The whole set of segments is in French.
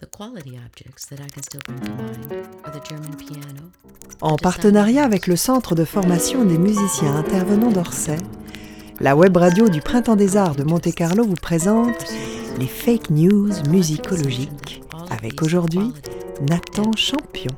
En partenariat avec le Centre de formation des musiciens intervenants d'Orsay, la web radio du Printemps des Arts de Monte-Carlo vous présente les fake news musicologiques avec aujourd'hui Nathan Champion.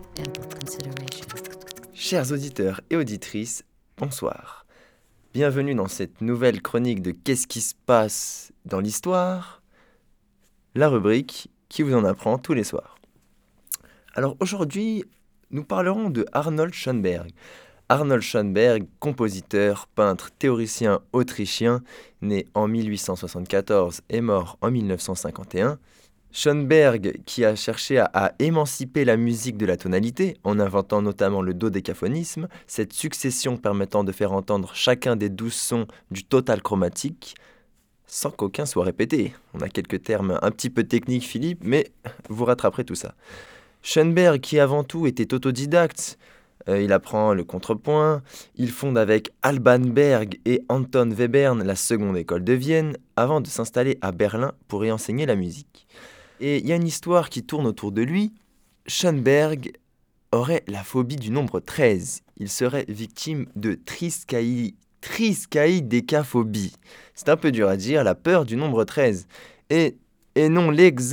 Chers auditeurs et auditrices, bonsoir. Bienvenue dans cette nouvelle chronique de Qu'est-ce qui se passe dans l'histoire ? La rubrique qui vous en apprend tous les soirs. Alors aujourd'hui, nous parlerons de Arnold Schoenberg. Arnold Schoenberg, compositeur, peintre, théoricien autrichien, né en 1874 et mort en 1951. Schoenberg qui a cherché à émanciper la musique de la tonalité en inventant notamment le dodécaphonisme, cette succession permettant de faire entendre chacun des 12 sons du total chromatique sans qu'aucun soit répété. On a quelques termes un petit peu techniques, Philippe, mais vous rattraperez tout ça. Schoenberg qui avant tout était autodidacte, il apprend le contrepoint, il fonde avec Alban Berg et Anton Webern la seconde école de Vienne avant de s'installer à Berlin pour y enseigner la musique. Et il y a une histoire qui tourne autour de lui. Schoenberg aurait la phobie du nombre 13. Il serait victime de triskaïdécaphobie. C'est un peu dur à dire, la peur du nombre 13. Et non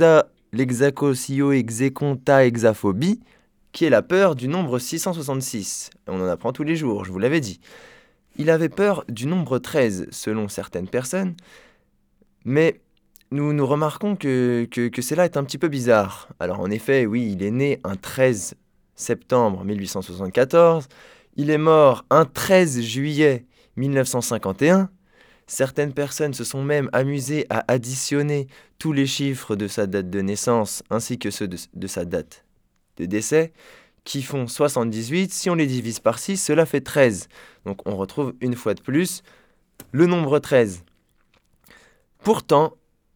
l'exacosioexecontaexaphobie, qui est la peur du nombre 666. On en apprend tous les jours, je vous l'avais dit. Il avait peur du nombre 13, selon certaines personnes, mais nous remarquons que cela est un petit peu bizarre. Alors en effet, oui, il est né un 13 septembre 1874, il est mort un 13 juillet 1951. Certaines personnes se sont même amusées à additionner tous les chiffres de sa date de naissance ainsi que ceux de sa date de décès, qui font 78. Si on les divise par 6, cela fait 13. Donc on retrouve une fois de plus le nombre 13. Pourtant,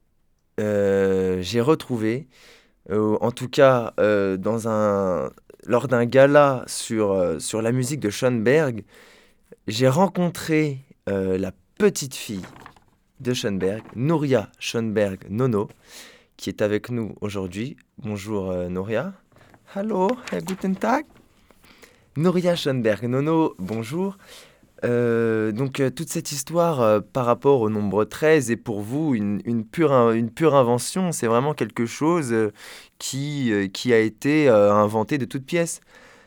j'ai retrouvé, en tout cas lors d'un gala sur la musique de Schoenberg, j'ai rencontré la petite fille de Schoenberg, Nouria Schoenberg Nono, qui est avec nous aujourd'hui. Bonjour Nouria. Hallo, guten Tag. Nouria Schoenberg Nono, bonjour. Toute cette histoire par rapport au nombre 13 est pour vous une pure invention. C'est vraiment quelque chose qui a été inventé de toutes pièces.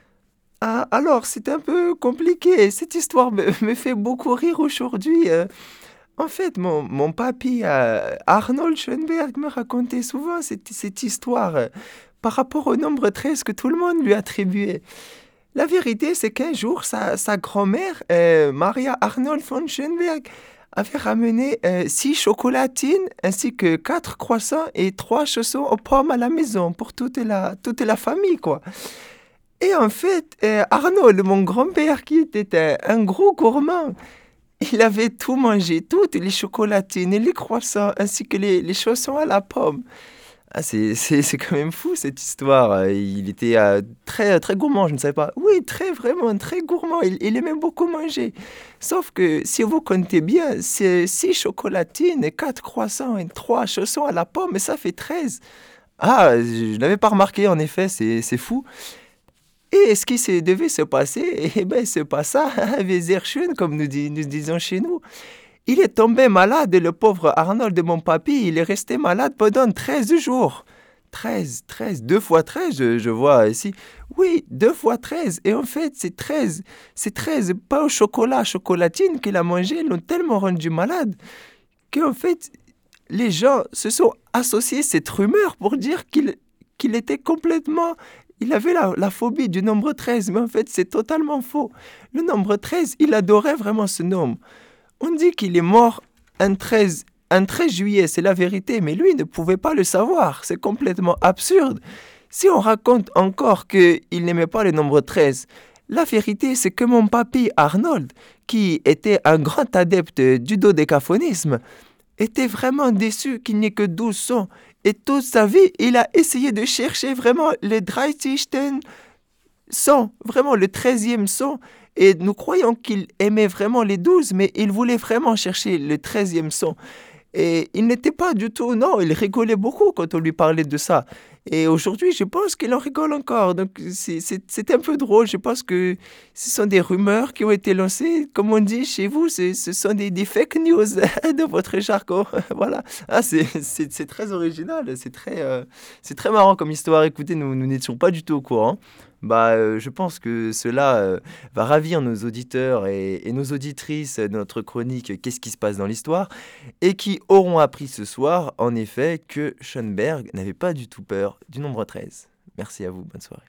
Ah, alors, c'est un peu compliqué. Cette histoire me fait beaucoup rire aujourd'hui. En fait, mon papy, Arnold Schoenberg, me racontait souvent cette histoire par rapport au nombre 13 que tout le monde lui attribuait. La vérité, c'est qu'un jour, sa grand-mère, Maria Arnold von Schoenberg, avait ramené 6 chocolatines ainsi que 4 croissants et 3 chaussons aux pommes à la maison pour toute la famille, quoi. Et en fait, Arnold, mon grand-père, qui était un gros gourmand, il avait tout mangé, toutes les chocolatines et les croissants, ainsi que les chaussons à la pomme. Ah, c'est quand même fou, cette histoire. Il était très, très gourmand, je ne savais pas. Oui, vraiment, très gourmand. Il aimait beaucoup manger. Sauf que, si vous comptez bien, c'est 6 chocolatines et 4 croissants et 3 chaussons à la pomme, et ça fait 13. Ah, je n'avais pas remarqué, en effet, c'est fou. Et ce qui devait se passer, se passa avec Zerschön, comme nous disons chez nous. Il est tombé malade, le pauvre Arnold de mon papy. Il est resté malade pendant 13 jours. 13, 2 fois 13, je vois ici. Oui, 2 fois 13. Et en fait, c'est 13 pains au chocolatine qu'il a mangé, l'ont tellement rendu malade qu'en fait, les gens se sont associés cette rumeur pour dire qu'il était complètement... Il avait la phobie du nombre 13, mais en fait, c'est totalement faux. Le nombre 13, il adorait vraiment ce nombre. On dit qu'il est mort un 13 juillet, c'est la vérité, mais lui ne pouvait pas le savoir. C'est complètement absurde. Si on raconte encore qu'il n'aimait pas le nombre 13, la vérité, c'est que mon papy Arnold, qui était un grand adepte du dodécaphonisme, était vraiment déçu qu'il n'y ait que 12 sons. Et toute sa vie, il a essayé de chercher vraiment le 13. Son, vraiment le 13e son. Et nous croyons qu'il aimait vraiment les 12, mais il voulait vraiment chercher le 13e son. Et il n'était pas du tout, non, il rigolait beaucoup quand on lui parlait de ça. Et aujourd'hui, je pense qu'il en rigole encore. Donc, c'est un peu drôle. Je pense que ce sont des rumeurs qui ont été lancées. Comme on dit chez vous, ce sont des fake news de votre jargon. Voilà. Ah, c'est très original. C'est très marrant comme histoire. Écoutez, nous n'étions pas du tout au courant. Je pense que cela va ravir nos auditeurs et nos auditrices de notre chronique Qu'est-ce qui se passe dans l'histoire et qui auront appris ce soir, en effet, que Schoenberg n'avait pas du tout peur du nombre 13. Merci à vous, bonne soirée.